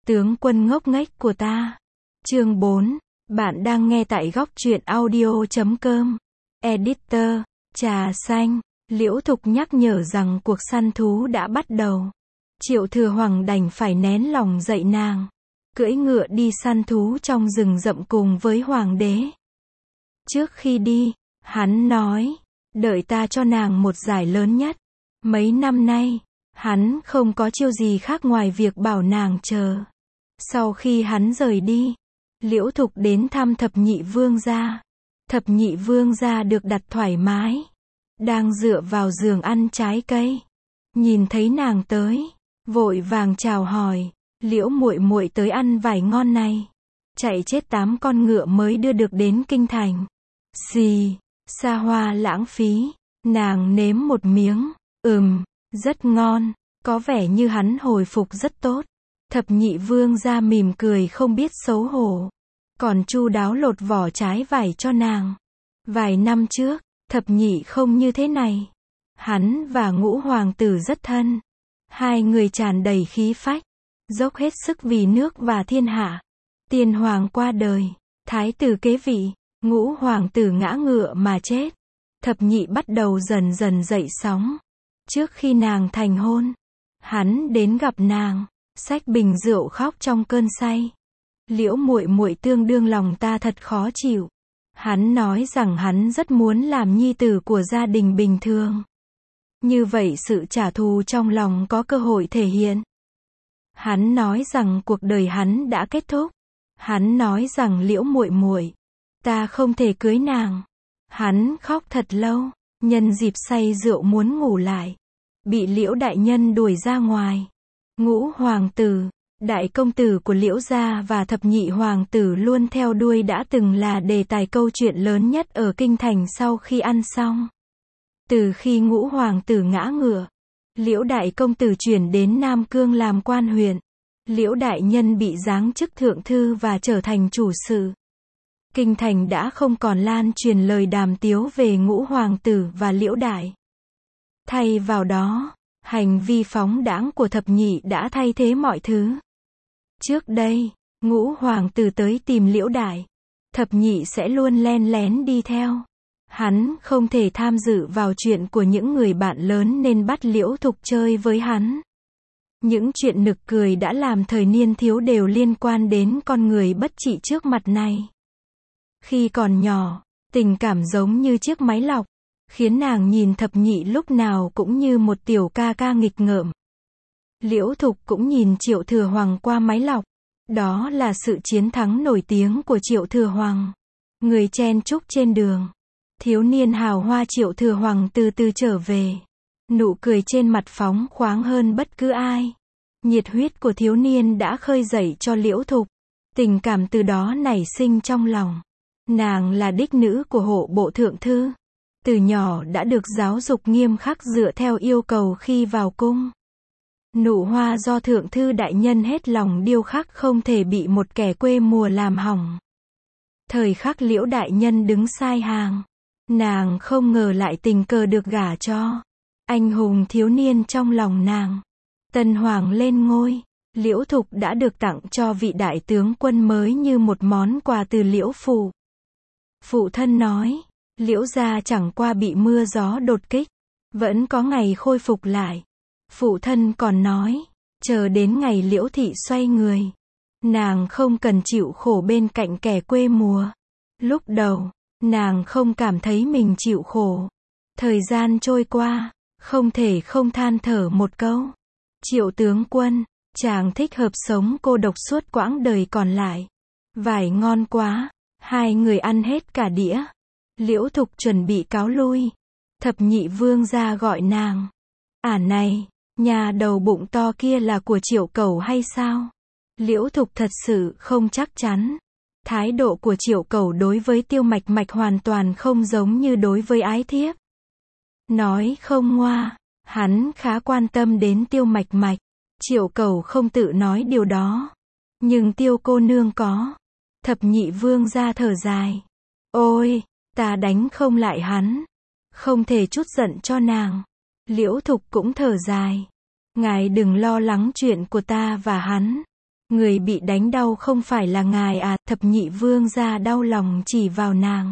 Tướng quân ngốc nghếch của ta. Chương 4. Bạn đang nghe tại góc truyện audio.com. Editor, trà xanh. Liễu Thục nhắc nhở rằng cuộc săn thú đã bắt đầu. Triệu Thừa Hoằng đành phải nén lòng dậy nàng. Cưỡi ngựa đi săn thú trong rừng rậm cùng với hoàng đế. Trước khi đi, hắn nói, đợi ta cho nàng một giải lớn nhất. Mấy năm nay, hắn không có chiêu gì khác ngoài việc bảo nàng chờ. Sau khi hắn rời đi, Liễu Thục đến thăm Thập Nhị Vương gia. Thập Nhị Vương gia được đặt thoải mái, đang dựa vào giường ăn trái cây. Nhìn thấy nàng tới, vội vàng chào hỏi, Liễu muội muội tới ăn vải ngon này. Chạy chết 8 con ngựa mới đưa được đến kinh thành. Xì, xa hoa lãng phí. Nàng nếm một miếng, rất ngon, có vẻ như hắn hồi phục rất tốt. Thập Nhị Vương gia mỉm cười không biết xấu hổ, còn chu đáo lột vỏ trái vải cho nàng. Vài năm trước, Thập Nhị không như thế này. Hắn và Ngũ hoàng tử rất thân. Hai người tràn đầy khí phách, dốc hết sức vì nước và thiên hạ. Tiên hoàng qua đời, thái tử kế vị, Ngũ hoàng tử ngã ngựa mà chết. Thập Nhị bắt đầu dần dần dậy sóng. Trước khi nàng thành hôn, hắn đến gặp nàng, xách bình rượu khóc trong cơn say. Liễu muội muội tương đương lòng ta thật khó chịu. Hắn nói rằng hắn rất muốn làm nhi tử của gia đình bình thường. Như vậy sự trả thù trong lòng có cơ hội thể hiện. Hắn nói rằng cuộc đời hắn đã kết thúc. Hắn nói rằng Liễu muội muội, ta không thể cưới nàng. Hắn khóc thật lâu, nhân dịp say rượu muốn ngủ lại, bị Liễu đại nhân đuổi ra ngoài. Ngũ hoàng tử, đại công tử của Liễu gia và Thập Nhị hoàng tử luôn theo đuôi đã từng là đề tài câu chuyện lớn nhất ở kinh thành sau khi ăn xong. Từ khi Ngũ hoàng tử ngã ngựa, Liễu đại công tử chuyển đến Nam Cương làm quan huyện. Liễu đại nhân bị giáng chức thượng thư và trở thành chủ sự. Kinh thành đã không còn lan truyền lời đàm tiếu về Ngũ hoàng tử và Liễu đại. Thay vào đó, hành vi phóng đãng của Thập Nhị đã thay thế mọi thứ. Trước đây, Ngũ hoàng tử tới tìm Liễu đại, Thập Nhị sẽ luôn len lén đi theo. Hắn không thể tham dự vào chuyện của những người bạn lớn nên bắt Liễu Thục chơi với hắn. Những chuyện nực cười đã làm thời niên thiếu đều liên quan đến con người bất trị trước mặt này. Khi còn nhỏ, tình cảm giống như chiếc máy lọc, khiến nàng nhìn Thập Nhị lúc nào cũng như một tiểu ca ca nghịch ngợm. Liễu Thục cũng nhìn Triệu Thừa Hoằng qua máy lọc. Đó là sự chiến thắng nổi tiếng của Triệu Thừa Hoằng. Người chen chúc trên đường. Thiếu niên hào hoa Triệu Thừa Hoằng từ từ trở về. Nụ cười trên mặt phóng khoáng hơn bất cứ ai. Nhiệt huyết của thiếu niên đã khơi dậy cho Liễu Thục. Tình cảm từ đó nảy sinh trong lòng. Nàng là đích nữ của hộ bộ thượng thư. Từ nhỏ đã được giáo dục nghiêm khắc dựa theo yêu cầu khi vào cung. Nụ hoa do thượng thư đại nhân hết lòng điêu khắc không thể bị một kẻ quê mùa làm hỏng. Thời khắc Liễu đại nhân đứng sai hàng, nàng không ngờ lại tình cờ được gả cho anh hùng thiếu niên trong lòng nàng. Tân hoàng lên ngôi, Liễu Thục đã được tặng cho vị đại tướng quân mới như một món quà từ Liễu phủ. Phụ thân nói, Liễu gia chẳng qua bị mưa gió đột kích, vẫn có ngày khôi phục lại. Phụ thân còn nói, chờ đến ngày Liễu thị xoay người, nàng không cần chịu khổ bên cạnh kẻ quê mùa. Lúc đầu, nàng không cảm thấy mình chịu khổ. Thời gian trôi qua, không thể không than thở một câu. Triệu tướng quân, chàng thích hợp sống cô độc suốt quãng đời còn lại. Vải ngon quá, hai người ăn hết cả đĩa. Liễu Thục chuẩn bị cáo lui. Thập Nhị Vương gia gọi nàng. Này, nhà đầu bụng to kia là của Triệu Cẩu hay sao? Liễu Thục thật sự không chắc chắn. Thái độ của Triệu Cẩu đối với Tiêu Mạch Mạch hoàn toàn không giống như đối với ái thiếp. Nói không ngoa, hắn khá quan tâm đến Tiêu Mạch Mạch. Triệu Cẩu không tự nói điều đó. Nhưng Tiêu cô nương có. Thập Nhị Vương gia thở dài. Ôi, ta đánh không lại hắn. Không thể chút giận cho nàng. Liễu Thục cũng thở dài. Ngài đừng lo lắng chuyện của ta và hắn. Người bị đánh đau không phải là ngài à, thập nhị vương gia đau lòng chỉ vào nàng.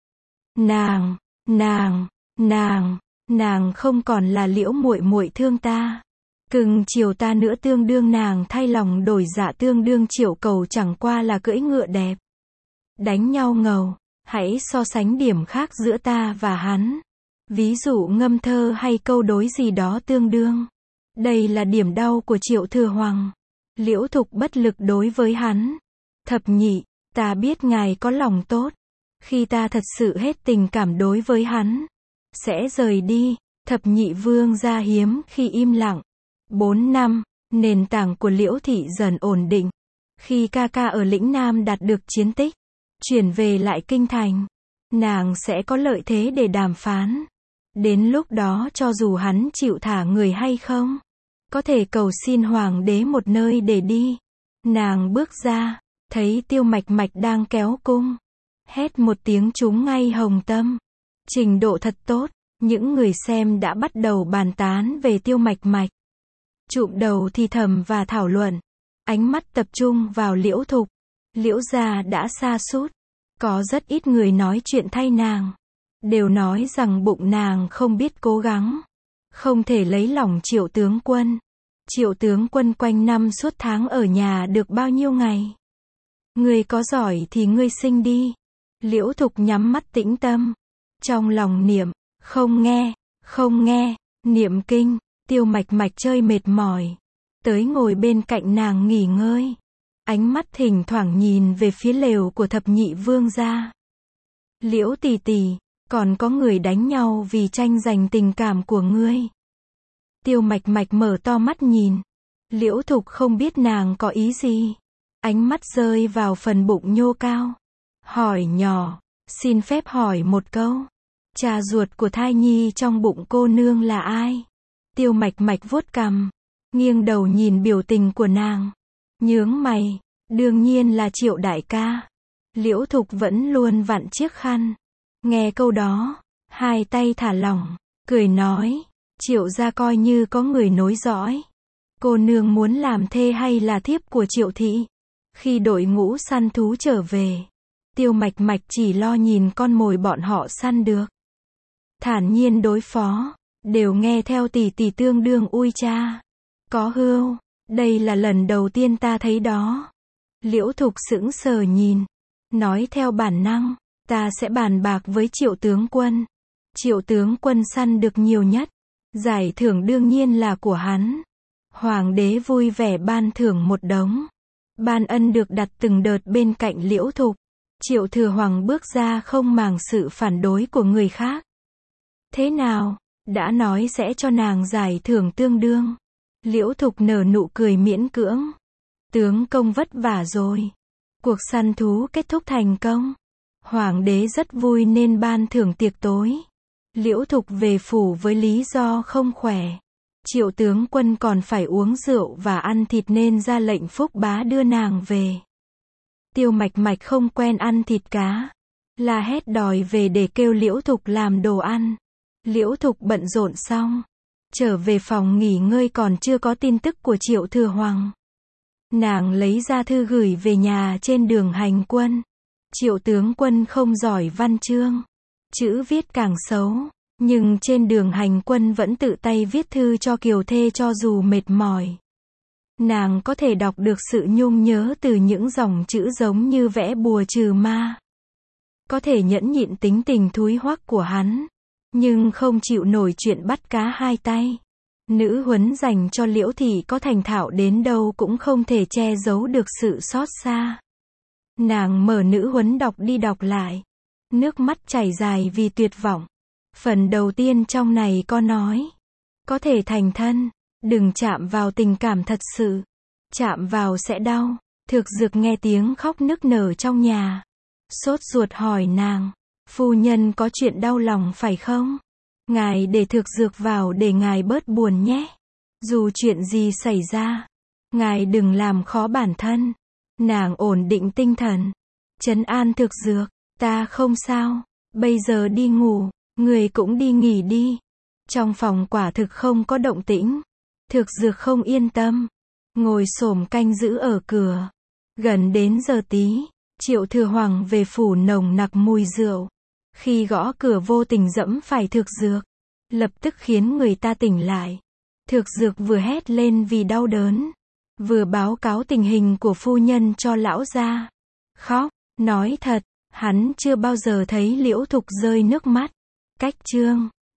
Nàng không còn là Liễu muội muội thương ta. Cưng chiều ta nữa, tương đương nàng thay lòng đổi dạ, tương đương Triệu Cầu chẳng qua là cưỡi ngựa đẹp. Đánh nhau ngầu, hãy so sánh điểm khác giữa ta và hắn. Ví dụ ngâm thơ hay câu đối gì đó tương đương. Đây là điểm đau của Triệu Thừa Hoàng. Liễu Thục bất lực đối với hắn. Thập nhị, ta biết ngài có lòng tốt. Khi ta thật sự hết tình cảm đối với hắn, sẽ rời đi. Thập nhị vương gia hiếm khi im lặng. 4 năm, nền tảng của Liễu thị dần ổn định. Khi ca ca ở lĩnh Nam đạt được chiến tích, chuyển về lại kinh thành, nàng sẽ có lợi thế để đàm phán. Đến lúc đó cho dù hắn chịu thả người hay không, có thể cầu xin hoàng đế một nơi để đi. Nàng bước ra, thấy Tiêu Mạch Mạch đang kéo cung. Hét một tiếng trúng ngay hồng tâm. Trình độ thật tốt, những người xem đã bắt đầu bàn tán về Tiêu Mạch Mạch. Chụm đầu thì thầm và thảo luận. Ánh mắt tập trung vào Liễu Thục. Liễu gia đã sa sút. Có rất ít người nói chuyện thay nàng. Đều nói rằng bụng nàng không biết cố gắng. Không thể lấy lòng Triệu tướng quân. Triệu tướng quân quanh năm suốt tháng ở nhà được bao nhiêu ngày. Ngươi có giỏi thì ngươi sinh đi. Liễu Thục nhắm mắt tĩnh tâm. Trong lòng niệm, không nghe, niệm kinh. Tiêu Mạch Mạch chơi mệt mỏi. Tới ngồi bên cạnh nàng nghỉ ngơi. Ánh mắt thỉnh thoảng nhìn về phía lều của thập nhị vương gia. Liễu tỷ tỷ, còn có người đánh nhau vì tranh giành tình cảm của ngươi. Tiêu Mạch Mạch mở to mắt nhìn. Liễu Thục không biết nàng có ý gì. Ánh mắt rơi vào phần bụng nhô cao. Hỏi nhỏ, xin phép hỏi một câu. Cha ruột của thai nhi trong bụng cô nương là ai? Tiêu Mạch Mạch vuốt cằm, nghiêng đầu nhìn biểu tình của nàng. Nhướng mày, đương nhiên là Triệu đại ca. Liễu Thục vẫn luôn vặn chiếc khăn. Nghe câu đó, hai tay thả lỏng, cười nói, Triệu gia coi như có người nối dõi. Cô nương muốn làm thê hay là thiếp của Triệu thị? Khi đội ngũ săn thú trở về, Tiêu Mạch Mạch chỉ lo nhìn con mồi bọn họ săn được. Thản nhiên đối phó, đều nghe theo tỷ tỷ, tương đương ui cha. Có hưu, đây là lần đầu tiên ta thấy đó. Liễu Thục sững sờ nhìn, nói theo bản năng, ta sẽ bàn bạc với Triệu tướng quân. Triệu tướng quân săn được nhiều nhất, giải thưởng đương nhiên là của hắn. Hoàng đế vui vẻ ban thưởng một đống. Ban ân được đặt từng đợt bên cạnh Liễu Thục. Triệu Thừa Hoàng bước ra không màng sự phản đối của người khác. Thế nào, đã nói sẽ cho nàng giải thưởng tương đương. Liễu Thục nở nụ cười miễn cưỡng. Tướng công vất vả rồi. Cuộc săn thú kết thúc thành công. Hoàng đế rất vui nên ban thưởng tiệc tối. Liễu Thục về phủ với lý do không khỏe. Triệu tướng quân còn phải uống rượu và ăn thịt nên ra lệnh Phúc Bá đưa nàng về. Tiêu Mạch Mạch không quen ăn thịt cá. La hét đòi về để kêu Liễu Thục làm đồ ăn. Liễu Thục bận rộn xong, trở về phòng nghỉ ngơi còn chưa có tin tức của Triệu Thừa Hoàng. Nàng lấy ra thư gửi về nhà trên đường hành quân. Triệu tướng quân không giỏi văn chương, chữ viết càng xấu, nhưng trên đường hành quân vẫn tự tay viết thư cho kiều thê cho dù mệt mỏi. Nàng có thể đọc được sự nhung nhớ từ những dòng chữ giống như vẽ bùa trừ ma. Có thể nhẫn nhịn tính tình thúi hoắc của hắn, nhưng không chịu nổi chuyện bắt cá hai tay. Nữ huấn dành cho Liễu thị có thành thạo đến đâu cũng không thể che giấu được sự xót xa. Nàng mở nữ huấn đọc đi đọc lại, nước mắt chảy dài vì tuyệt vọng. Phần đầu tiên trong này có nói, có thể thành thân, đừng chạm vào tình cảm thật sự. Chạm vào sẽ đau. Thực Dược nghe tiếng khóc nức nở trong nhà. Sốt ruột hỏi nàng, phu nhân có chuyện đau lòng phải không? Ngài để Thực Dược vào để ngài bớt buồn nhé. Dù chuyện gì xảy ra, ngài đừng làm khó bản thân. Nàng ổn định tinh thần, trấn an Thực Dược, ta không sao, bây giờ đi ngủ, người cũng đi nghỉ đi. Trong phòng quả thực không có động tĩnh. Thực Dược không yên tâm, ngồi xổm canh giữ ở cửa. Gần đến giờ tí, Triệu Thừa Hoàng về phủ nồng nặc mùi rượu. Khi gõ cửa vô tình dẫm phải Thược Dược, lập tức khiến người ta tỉnh lại. Thược Dược vừa hét lên vì đau đớn, vừa báo cáo tình hình của phu nhân cho lão gia. Khóc, nói thật, hắn chưa bao giờ thấy Liễu Thục rơi nước mắt. Cách chương